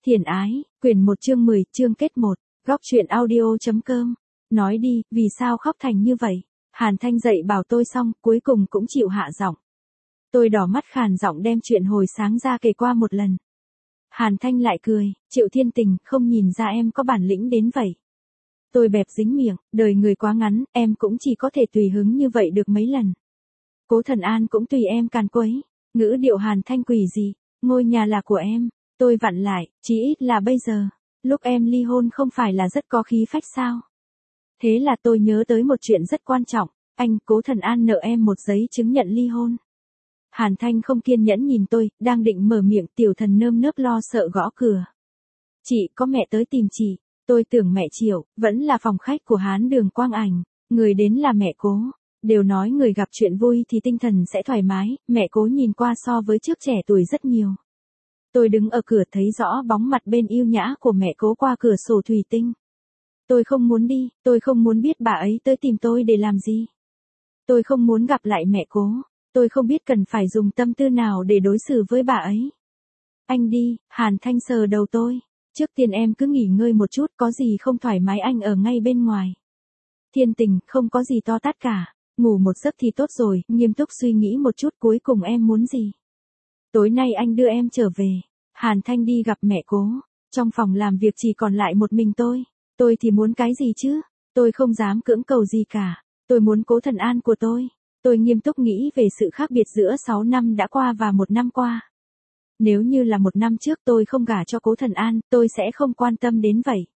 Thiền ái, quyển 1 chương 10, chương kết 1, góc truyện audio.com. Nói đi, vì sao khóc thành như vậy? Hàn Thanh dạy bảo tôi xong, cuối cùng cũng chịu hạ giọng. Tôi đỏ mắt khàn giọng đem chuyện hồi sáng ra kể qua một lần. Hàn Thanh lại cười, Triệu Thiên Tình, không nhìn ra em có bản lĩnh đến vậy. Tôi bẹp dính miệng, đời người quá ngắn, em cũng chỉ có thể tùy hứng như vậy được mấy lần. Cố Thần An cũng tùy em càn quấy. Ngữ điệu Hàn Thanh quỷ gì, ngôi nhà là của em. Tôi vặn lại, chí ít là bây giờ. Lúc em ly hôn không phải là rất có khí phách sao? Thế là tôi nhớ tới một chuyện rất quan trọng, anh Cố Thần An nợ em một giấy chứng nhận ly hôn. Hàn Thanh không kiên nhẫn nhìn tôi, đang định mở miệng, Tiểu Thần nơm nớp lo sợ gõ cửa. Chị, có mẹ tới tìm chị. Tôi tưởng mẹ Triệu, vẫn là phòng khách của Hán Đường Quang Ảnh, người đến là mẹ Cố. Đều nói người gặp chuyện vui thì tinh thần sẽ thoải mái, mẹ Cố nhìn qua so với trước trẻ tuổi rất nhiều. Tôi đứng ở cửa thấy rõ bóng mặt bên yêu nhã của mẹ Cố qua cửa sổ thủy tinh. Tôi không muốn đi, tôi không muốn biết bà ấy tới tìm tôi để làm gì. Tôi không muốn gặp lại mẹ Cố, tôi không biết cần phải dùng tâm tư nào để đối xử với bà ấy. Anh đi, Hàn Thanh sờ đầu tôi. Trước tiên em cứ nghỉ ngơi một chút, có gì không thoải mái anh ở ngay bên ngoài. Thiên Tình, không có gì to tát cả, ngủ một giấc thì tốt rồi, nghiêm túc suy nghĩ một chút cuối cùng em muốn gì. Tối nay anh đưa em trở về. Hàn Thanh đi gặp mẹ Cố, trong phòng làm việc chỉ còn lại một mình tôi thì muốn cái gì chứ, tôi không dám cưỡng cầu gì cả, tôi muốn Cố Thần An của tôi nghiêm túc nghĩ về sự khác biệt giữa 6 năm đã qua và 1 năm qua. Nếu như là 1 năm trước tôi không gả cho Cố Thần An, tôi sẽ không quan tâm đến vậy.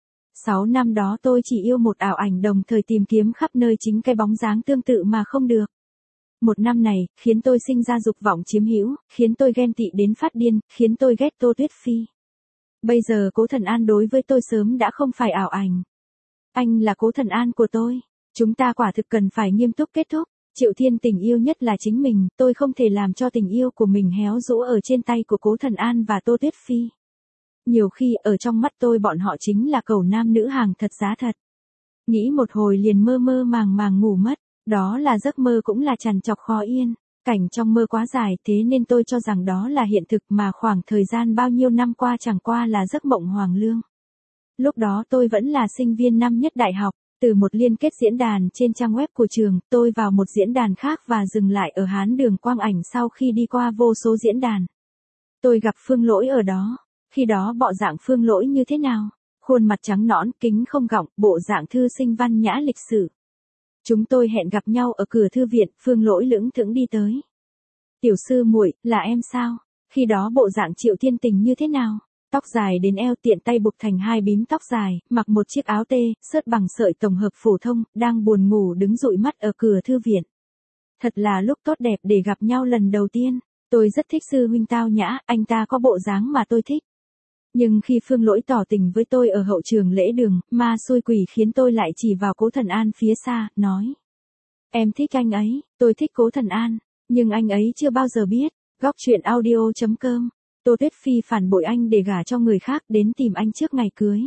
6 năm đó tôi chỉ yêu một ảo ảnh đồng thời tìm kiếm khắp nơi chính cái bóng dáng tương tự mà không được. 1 năm này, khiến tôi sinh ra dục vọng chiếm hữu, khiến tôi ghen tị đến phát điên, khiến tôi ghét Tô Tuyết Phi. Bây giờ Cố Thần An đối với tôi sớm đã không phải ảo ảnh. Anh là Cố Thần An của tôi. Chúng ta quả thực cần phải nghiêm túc kết thúc. Triệu Thiên Tình yêu nhất là chính mình, tôi không thể làm cho tình yêu của mình héo rũ ở trên tay của Cố Thần An và Tô Tuyết Phi. Nhiều khi ở trong mắt tôi bọn họ chính là cẩu nam nữ hàng thật giá thật. Nghĩ một hồi liền mơ mơ màng màng ngủ mất. Đó là giấc mơ cũng là trằn trọc khó yên, cảnh trong mơ quá dài thế nên tôi cho rằng đó là hiện thực mà khoảng thời gian bao nhiêu năm qua chẳng qua là giấc mộng hoàng lương. Lúc đó tôi vẫn là sinh viên năm nhất đại học, từ một liên kết diễn đàn trên trang web của trường, tôi vào một diễn đàn khác và dừng lại ở Hán Đường Quang Ảnh sau khi đi qua vô số diễn đàn. Tôi gặp Phương Lỗi ở đó, khi đó bộ dạng Phương Lỗi như thế nào? Khuôn mặt trắng nõn, kính không gọng, bộ dạng thư sinh văn nhã lịch sự. Chúng tôi hẹn gặp nhau ở cửa thư viện, Phương Lỗi lững thững đi tới. Tiểu sư muội, là em sao? Khi đó bộ dạng Triệu Thiên Tình như thế nào? Tóc dài đến eo, tiện tay buộc thành 2 bím tóc dài, mặc một chiếc áo tê, xớt bằng sợi tổng hợp phổ thông, đang buồn ngủ đứng dụi mắt ở cửa thư viện. Thật là lúc tốt đẹp để gặp nhau lần đầu tiên. Tôi rất thích sư huynh tao nhã, anh ta có bộ dáng mà tôi thích. Nhưng khi Phương Lỗi tỏ tình với tôi ở hậu trường lễ đường, ma xui quỷ khiến tôi lại chỉ vào Cố Thần An phía xa, nói. Em thích anh ấy, tôi thích Cố Thần An, nhưng anh ấy chưa bao giờ biết. Góc truyện audio.com. Tô Tuyết Phi phản bội anh để gả cho người khác đến tìm anh trước ngày cưới.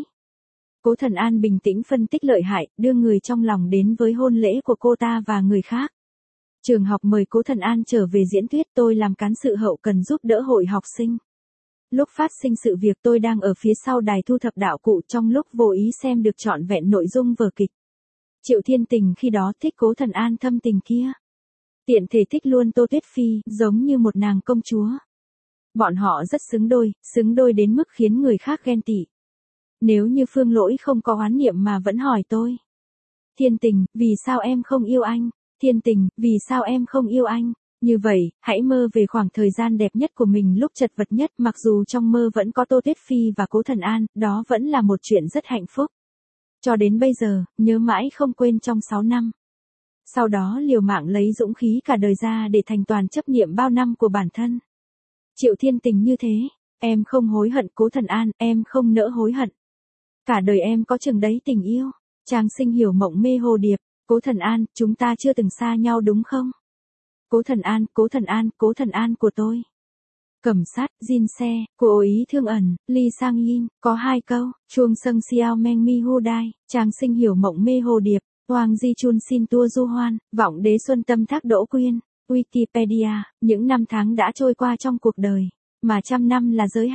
Cố Thần An bình tĩnh phân tích lợi hại, đưa người trong lòng đến với hôn lễ của cô ta và người khác. Trường học mời Cố Thần An trở về diễn thuyết, tôi làm cán sự hậu cần giúp đỡ hội học sinh. Lúc phát sinh sự việc tôi đang ở phía sau đài thu thập đạo cụ trong lúc vô ý xem được trọn vẹn nội dung vở kịch. Triệu Thiên Tình khi đó thích Cố Thần An thâm tình kia. Tiện thể thích luôn Tô Tuyết Phi, giống như một nàng công chúa. Bọn họ rất xứng đôi đến mức khiến người khác ghen tị. Nếu như Phương Lỗi không có oán niệm mà vẫn hỏi tôi. Thiên Tình, vì sao em không yêu anh? Thiên Tình, vì sao em không yêu anh? Như vậy, hãy mơ về khoảng thời gian đẹp nhất của mình lúc chật vật nhất, mặc dù trong mơ vẫn có Tô Tuyết Phi và Cố Thần An, đó vẫn là một chuyện rất hạnh phúc. Cho đến bây giờ, nhớ mãi không quên trong 6 năm. Sau đó liều mạng lấy dũng khí cả đời ra để thành toàn chấp niệm bao năm của bản thân. Triệu Thiên Tình như thế, em không hối hận Cố Thần An, em không nỡ hối hận. Cả đời em có chừng đấy tình yêu, chàng sinh hiểu mộng mê hồ điệp, Cố Thần An, chúng ta chưa từng xa nhau đúng không? Cố Thần An, Cố Thần An, Cố Thần An của tôi. Cẩm sát, Jin xe, cô ý thương ẩn, Ly Sang Yin, có 2 câu, chuông sâng xiao meng mi hu đai, chàng sinh hiểu mộng mê hồ điệp, Hoàng Di Chun xin tua du hoan, vọng đế xuân tâm thác đỗ quyên. Wikipedia, những năm tháng đã trôi qua trong cuộc đời, mà 100 năm là giới hạn.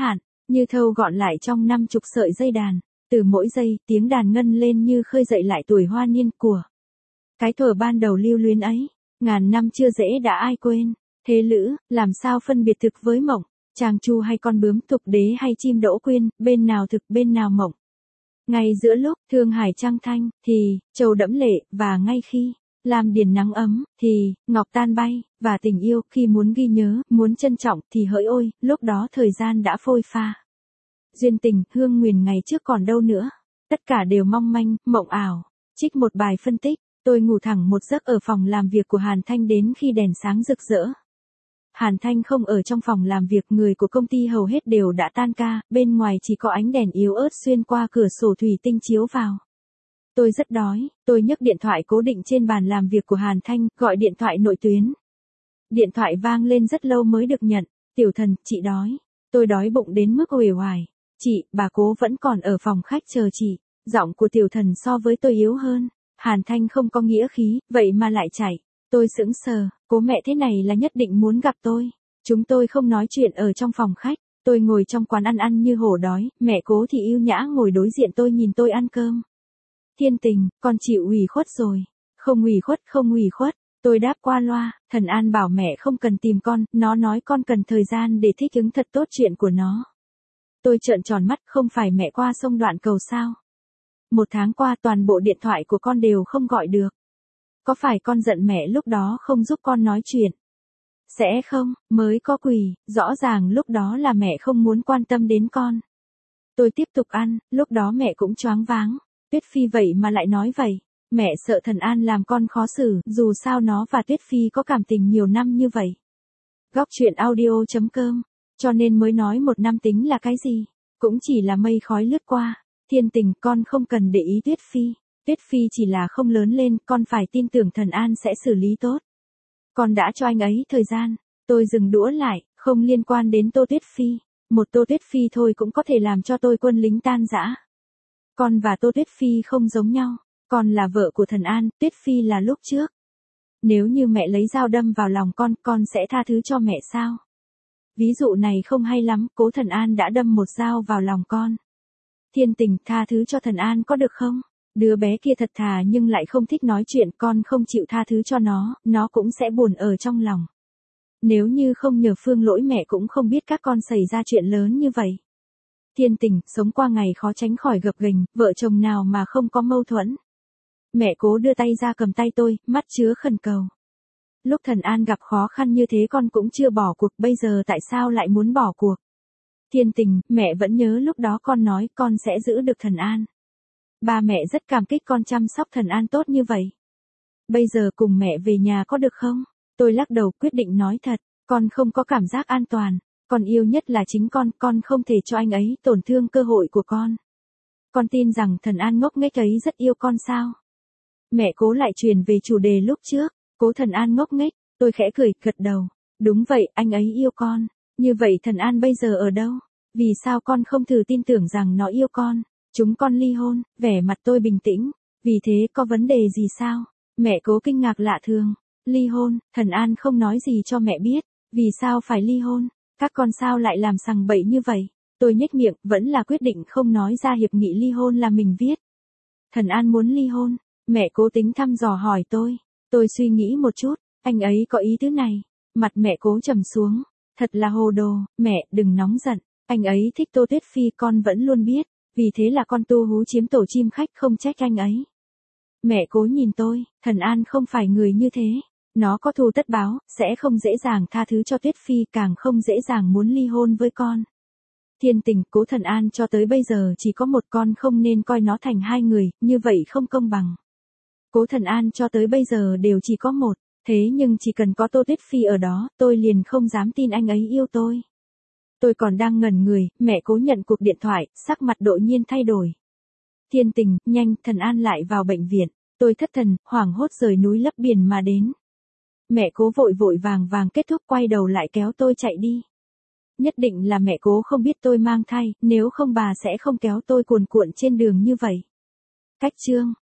như thâu gọn lại trong 50 sợi dây đàn. Từ mỗi giây, tiếng đàn ngân lên như khơi dậy lại tuổi hoa niên của cái thuở ban đầu lưu luyến ấy. Ngàn năm chưa dễ đã ai quên. Thế lữ, làm sao phân biệt thực với mộng? Chàng chu hay con bướm, thục đế hay chim đỗ quyên, bên nào thực bên nào mộng? Ngay giữa lúc thương hải trăng thanh, thì châu đẫm lệ, và ngay khi lam điền nắng ấm, thì ngọc tan bay, và tình yêu khi muốn ghi nhớ, muốn trân trọng, thì hỡi ôi, lúc đó thời gian đã phôi pha. Duyên tình, hương nguyền ngày trước còn đâu nữa. Tất cả đều mong manh, mộng ảo. Trích một bài phân tích, tôi ngủ thẳng một giấc ở phòng làm việc của Hàn Thanh đến khi đèn sáng rực rỡ. Hàn Thanh không ở trong phòng làm việc, người của công ty hầu hết đều đã tan ca, bên ngoài chỉ có ánh đèn yếu ớt xuyên qua cửa sổ thủy tinh chiếu vào. Tôi rất đói, tôi nhấc điện thoại cố định trên bàn làm việc của Hàn Thanh, gọi điện thoại nội tuyến. Điện thoại vang lên rất lâu mới được nhận. Tiểu Thần, chị đói. Tôi đói bụng đến mức uể oải. Chị, bà Cố vẫn còn ở phòng khách chờ chị. Giọng của Tiểu Thần so với tôi yếu hơn. Hàn Thanh không có nghĩa khí, vậy mà lại chạy. Tôi sững sờ, Cố mẹ thế này là nhất định muốn gặp tôi. Chúng tôi không nói chuyện ở trong phòng khách. Tôi ngồi trong quán ăn như hổ đói, mẹ Cố thì yêu nhã ngồi đối diện tôi nhìn tôi ăn cơm. Thiên Tình, con chịu ủy khuất rồi. Không ủy khuất, không ủy khuất. Tôi đáp qua loa, Thần An bảo mẹ không cần tìm con, nó nói con cần thời gian để thích ứng thật tốt chuyện của nó. Tôi trợn tròn mắt, không phải mẹ qua sông Đoạn Cầu sao? 1 tháng qua toàn bộ điện thoại của con đều không gọi được. Có phải con giận mẹ lúc đó không giúp con nói chuyện? Sẽ không, mới có quỳ, rõ ràng lúc đó là mẹ không muốn quan tâm đến con. Tôi tiếp tục ăn, lúc đó mẹ cũng choáng váng. Tuyết Phi vậy mà lại nói vậy. Mẹ sợ Thần An làm con khó xử, dù sao nó và Tuyết Phi có cảm tình nhiều năm như vậy. Góc truyện audio.com, cho nên mới nói 1 năm tính là cái gì, cũng chỉ là mây khói lướt qua. Thiên Tình, con không cần để ý Tuyết Phi. Tuyết Phi chỉ là không lớn lên, con phải tin tưởng Thần An sẽ xử lý tốt. Con đã cho anh ấy thời gian. Tôi dừng đũa lại, không liên quan đến Tô Tuyết Phi. Một Tô Tuyết Phi thôi cũng có thể làm cho tôi quân lính tan rã. Con và Tô Tuyết Phi không giống nhau. Con là vợ của Thần An, Tuyết Phi là lúc trước. Nếu như mẹ lấy dao đâm vào lòng con sẽ tha thứ cho mẹ sao? Ví dụ này không hay lắm, Cố Thần An đã đâm một dao vào lòng con. Thiên Tình, tha thứ cho Thần An có được không? Đứa bé kia thật thà nhưng lại không thích nói chuyện, con không chịu tha thứ cho nó cũng sẽ buồn ở trong lòng. Nếu như không nhờ Phương Lỗi mẹ cũng không biết các con xảy ra chuyện lớn như vậy. Thiên Tình, sống qua ngày khó tránh khỏi gập ghềnh, vợ chồng nào mà không có mâu thuẫn. Mẹ Cố đưa tay ra cầm tay tôi, mắt chứa khẩn cầu. Lúc Thần An gặp khó khăn như thế con cũng chưa bỏ cuộc, bây giờ tại sao lại muốn bỏ cuộc? Thiên Tình, mẹ vẫn nhớ lúc đó con nói con sẽ giữ được Thần An. Ba mẹ rất cảm kích con chăm sóc Thần An tốt như vậy. Bây giờ cùng mẹ về nhà có được không? Tôi lắc đầu quyết định nói thật, con không có cảm giác an toàn. Con yêu nhất là chính con không thể cho anh ấy tổn thương cơ hội của con. Con tin rằng Thần An ngốc nghếch ấy rất yêu con sao? Mẹ Cố lại truyền về chủ đề lúc trước, Cố Thần An ngốc nghếch, tôi khẽ cười, gật đầu. Đúng vậy, anh ấy yêu con. Như vậy Thần An bây giờ ở đâu? Vì sao con không thử tin tưởng rằng nó yêu con? Chúng con ly hôn, vẻ mặt tôi bình tĩnh. Vì thế có vấn đề gì sao? Mẹ Cố kinh ngạc lạ thường. Ly hôn, Thần An không nói gì cho mẹ biết. Vì sao phải ly hôn? Các con sao lại làm sằng bậy như vậy? Tôi nhếch miệng, vẫn là quyết định không nói ra hiệp nghị ly hôn là mình viết. Thần An muốn ly hôn. Mẹ Cố tính thăm dò hỏi tôi. Tôi suy nghĩ một chút, anh ấy có ý tứ này. Mặt mẹ Cố trầm xuống. Thật là hồ đồ, mẹ, đừng nóng giận. Anh ấy thích Tô Tuyết Phi con vẫn luôn biết. Vì thế là con tu hú chiếm tổ chim khách không trách anh ấy. Mẹ Cố nhìn tôi, Thần An không phải người như thế. Nó có thù tất báo, sẽ không dễ dàng tha thứ cho Tuyết Phi, càng không dễ dàng muốn ly hôn với con. Thiên Tình, Cố Thần An cho tới bây giờ chỉ có một con, không nên coi nó thành 2 người, như vậy không công bằng. Cố Thần An cho tới bây giờ đều chỉ có một, thế nhưng chỉ cần có Tô Tuyết Phi ở đó, tôi liền không dám tin anh ấy yêu tôi. Tôi còn đang ngẩn người, mẹ Cố nhận cuộc điện thoại, sắc mặt đột nhiên thay đổi. Thiên Tình, nhanh, Thần An lại vào bệnh viện. Tôi thất thần, hoảng hốt rời núi lấp biển mà đến. Mẹ Cố vội vội vàng vàng kết thúc, quay đầu lại kéo tôi chạy đi. Nhất định là mẹ Cố không biết tôi mang thai, nếu không bà sẽ không kéo tôi cuồn cuộn trên đường như vậy. Cách chương